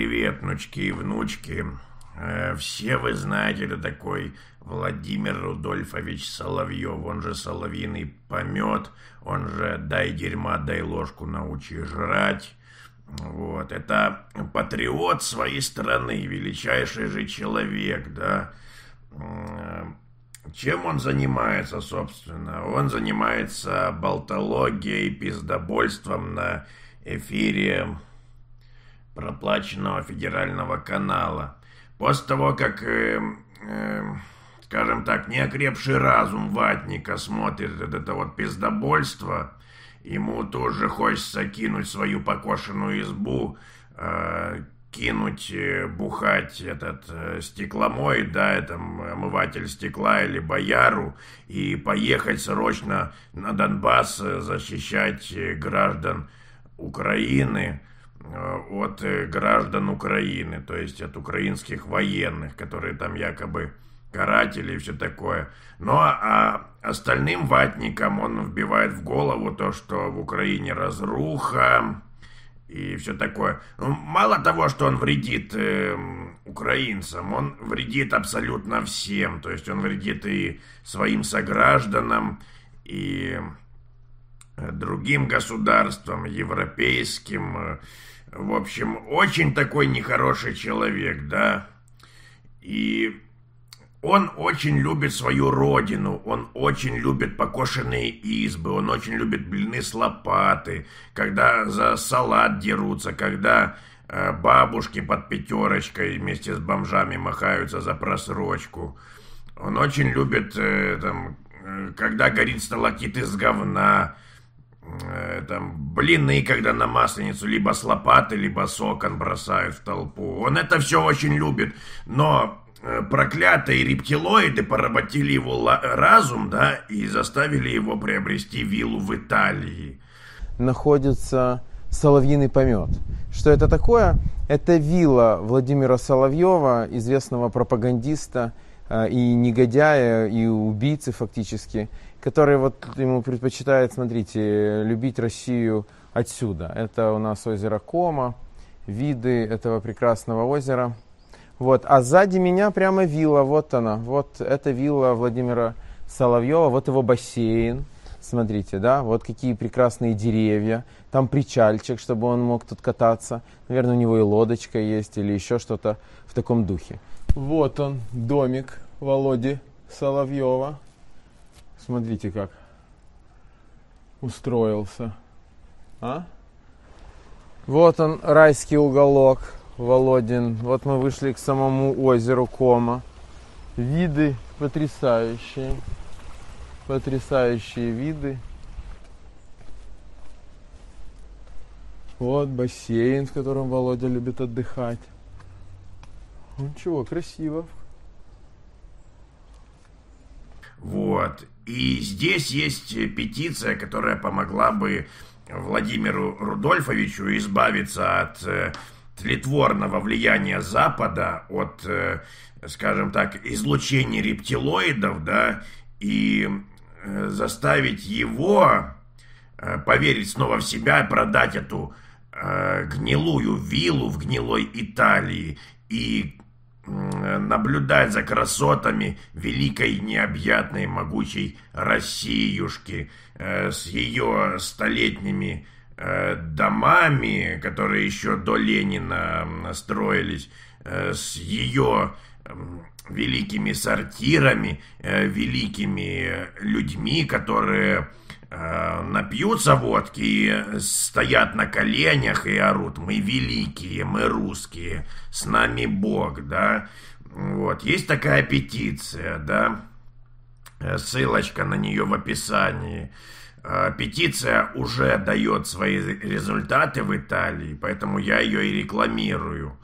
привет, внучки и внучки. Все вы знаете, это такой Владимир Рудольфович Соловьев, он же Соловьиный помет, он же дай дерьма, дай ложку, научи жрать. Вот, это патриот своей страны, величайший же человек, да. Чем он занимается, собственно? Он занимается болтологией, пиздобольством на эфире проплаченного федерального канала. После того, как, скажем так, неокрепший разум ватника смотрит это вот пиздобольство, ему тоже хочется кинуть свою покошенную избу, кинуть, бухать этот стекломой, да, это омыватель стекла или бояру, и поехать срочно на Донбасс защищать граждан Украины от граждан Украины, то есть от украинских военных, которые там якобы каратели и все такое. Ну а остальным ватникам он вбивает в голову то, что в Украине разруха и все такое. Ну, мало того, что он вредит украинцам, он вредит абсолютно всем. То есть он вредит и своим согражданам, и другим государствам, европейским. В общем, очень такой нехороший человек, да. И он очень любит свою родину, он очень любит покошенные избы, он очень любит блины с лопаты, когда за салат дерутся, когда бабушки под пятерочкой вместе с бомжами махаются за просрочку. Он очень любит, когда горит сталактит из говна, блины, когда на масленицу либо с лопаты, либо с окон бросают в толпу. Он это все очень любит, но проклятые рептилоиды поработили его разум, да, и заставили его приобрести виллу в Италии. Находится Соловьиный помет. Что это такое? Это вилла Владимира Соловьева, известного пропагандиста и негодяя, и убийцы фактически, который вот ему предпочитает, смотрите, любить Россию отсюда. Это у нас озеро Кома, виды этого прекрасного озера. Вот, а сзади меня прямо вилла, вот она, вот это вилла Владимира Соловьева, вот его бассейн, смотрите, да, вот какие прекрасные деревья, там причальчик, чтобы он мог тут кататься, наверное, у него и лодочка есть или еще что-то в таком духе. Вот он, домик Володи Соловьева, смотрите, как устроился, а? Вот он, райский уголок Володин. Вот мы вышли к самому озеру Кома. Виды потрясающие. Потрясающие виды. Вот бассейн, в котором Володя любит отдыхать. Ну чего, красиво. Вот. И здесь есть петиция, которая помогла бы Владимиру Рудольфовичу избавиться от тлетворного влияния Запада, от, скажем так, излучения рептилоидов, да, и заставить его поверить снова в себя и продать эту гнилую виллу в гнилой Италии и наблюдать за красотами великой, необъятной, могучей Россиюшки с ее столетними домами, которые еще до Ленина строились, с ее великими сортирами, великими людьми, которые напьются водки и стоят на коленях и орут: мы великие, мы русские, с нами Бог, да. Вот, есть такая петиция, да, ссылочка на нее в описании. Петиция уже дает свои результаты в Италии, поэтому я ее и рекламирую.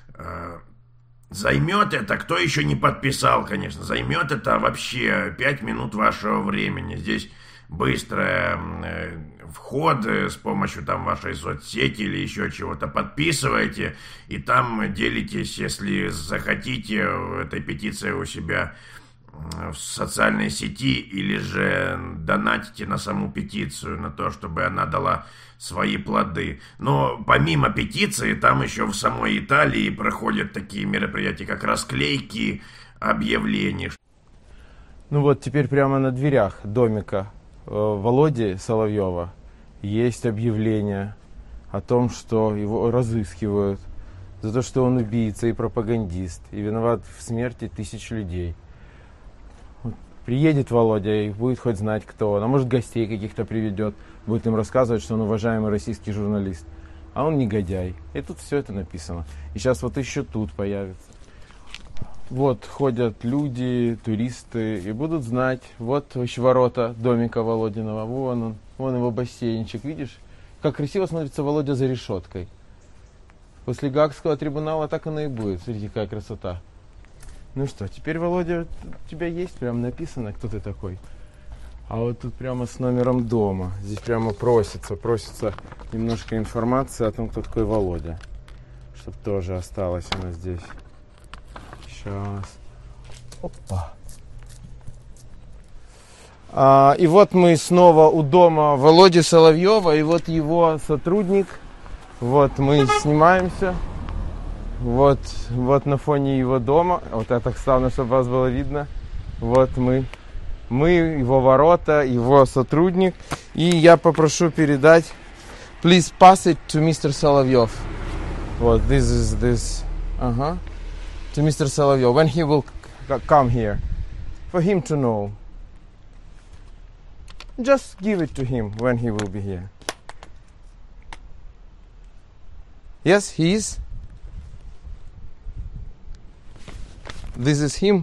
Займет это, кто еще не подписал, конечно, займет это вообще 5 минут вашего времени. Здесь быстрый вход с помощью там вашей соцсети или еще чего-то. Подписывайте и там делитесь, если захотите, этой петицией у себя в социальной сети или же донатите на саму петицию, на то, чтобы она дала свои плоды. Но помимо петиции, там еще в самой Италии проходят такие мероприятия, как расклейки объявлений. Ну вот теперь прямо на дверях домика Володи Соловьева есть объявление о том, что его разыскивают за то, что он убийца и пропагандист, и виноват в смерти тысяч людей. Вот приедет Володя и будет хоть знать, кто он, а может гостей каких-то приведет, будет им рассказывать, что он уважаемый российский журналист, а он негодяй. И тут все это написано. И сейчас вот еще тут появится. Вот ходят люди, туристы, и будут знать, вот еще ворота домика Володиного, вон он, вон его бассейнчик, видишь? Как красиво смотрится Володя за решеткой. После Гаагского трибунала так оно и будет. Смотрите, какая красота. Ну что, теперь, Володя, у тебя есть прям написано, кто ты такой. А вот тут прямо с номером дома. Здесь прямо просится немножко информации о том, кто такой Володя. Чтоб тоже осталось у нас здесь. Сейчас. Опа. И вот мы снова у дома Володи Соловьева, и вот его сотрудник. Вот мы снимаемся. Вот на фоне его дома. Вот я так ставлю, чтобы вас было видно. Вот мы, его ворота, его сотрудник. И я попрошу передать. Please pass it to Mr. Соловьев. Вот, this. To Mr. Соловьев. When he will come here. For him to know. Just give it to him when he will be here. Yes, he is. This is him.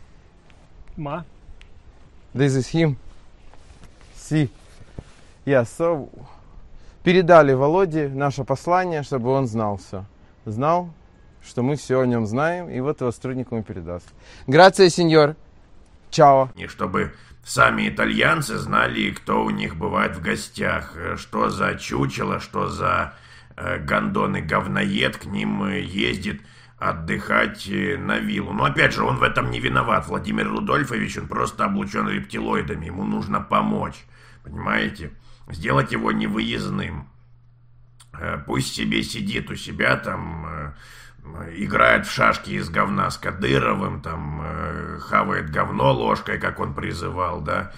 Ma. This is him. See. Yeah, so передали Володе наше послание, чтобы он знал все. Знал, что мы все о нем знаем, и вот его сотрудник ему передаст. Грация, сеньор. Чао. И чтобы сами итальянцы знали, кто у них бывает в гостях, что за чучело, что за гондон и говноед к ним ездит отдыхать на виллу. Но опять же, он в этом не виноват. Владимир Рудольфович, он просто облучен рептилоидами, ему нужно помочь, понимаете? Сделать его невыездным. Пусть себе сидит у себя там, играет в шашки из говна с Кадыровым, там, хавает говно ложкой, как он призывал, да,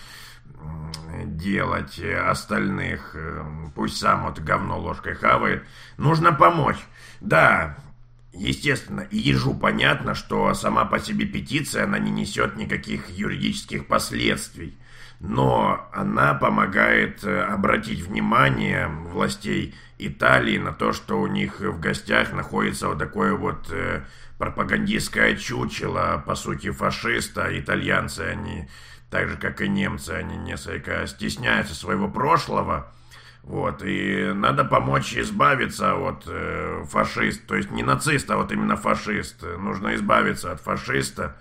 делать остальных. Пусть сам вот говно ложкой хавает. Нужно помочь. Да, естественно, и ежу понятно, что сама по себе петиция, она не несет никаких юридических последствий. Но она помогает обратить внимание властей Италии на то, что у них в гостях находится вот такое вот пропагандистское чучело, по сути, фашиста. Итальянцы, они, так же, как и немцы, они несколько стесняются своего прошлого. Вот, и надо помочь избавиться от фашиста, то есть не нациста, а вот именно фашист. Нужно избавиться от фашиста.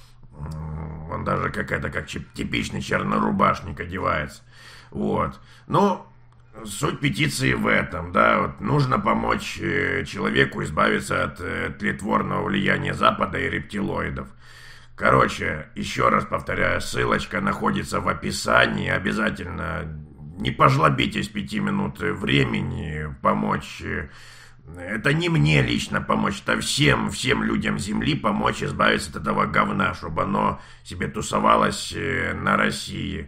Он даже как типичный чернорубашник одевается. Вот. Ну, суть петиции в этом, да, вот нужно помочь человеку избавиться от тлетворного влияния Запада и рептилоидов. Короче, еще раз повторяю, ссылочка находится в описании. Обязательно не пожлобитесь 5 минут времени помочь. Это не мне лично помочь, это всем людям Земли помочь избавиться от этого говна, чтобы оно себе тусовалось на России.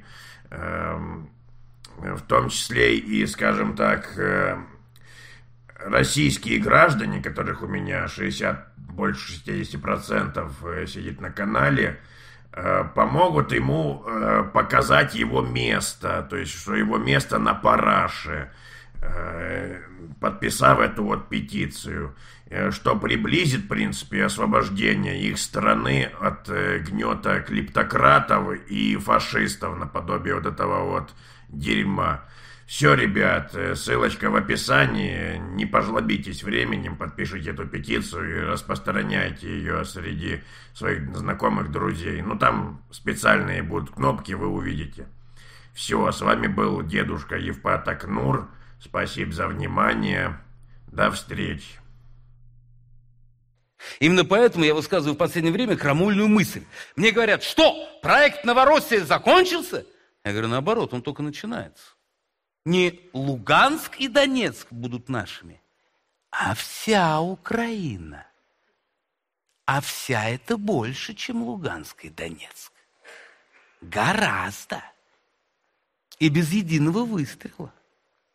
В том числе и, скажем так, российские граждане, которых у меня больше 60% сидит на канале, помогут ему показать его место, то есть, что его место на Параше, подписав эту вот петицию, что приблизит, в принципе, освобождение их страны от гнета клептократов и фашистов наподобие вот этого вот дерьма. Все, ребят, ссылочка в описании. Не пожлобитесь временем, подпишите эту петицию и распространяйте ее среди своих знакомых, друзей. Ну, там специальные будут кнопки, вы увидите. Все, с вами был дедушка Евпат Акнур. Спасибо за внимание. До встречи. Именно поэтому я высказываю в последнее время крамольную мысль. Мне говорят, что, проект Новороссия закончился? Я говорю, наоборот, он только начинается. Не Луганск и Донецк будут нашими, а вся Украина. А вся это больше, чем Луганск и Донецк. Гораздо. И без единого выстрела.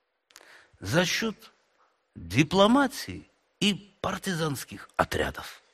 За счет дипломатии и партизанских отрядов.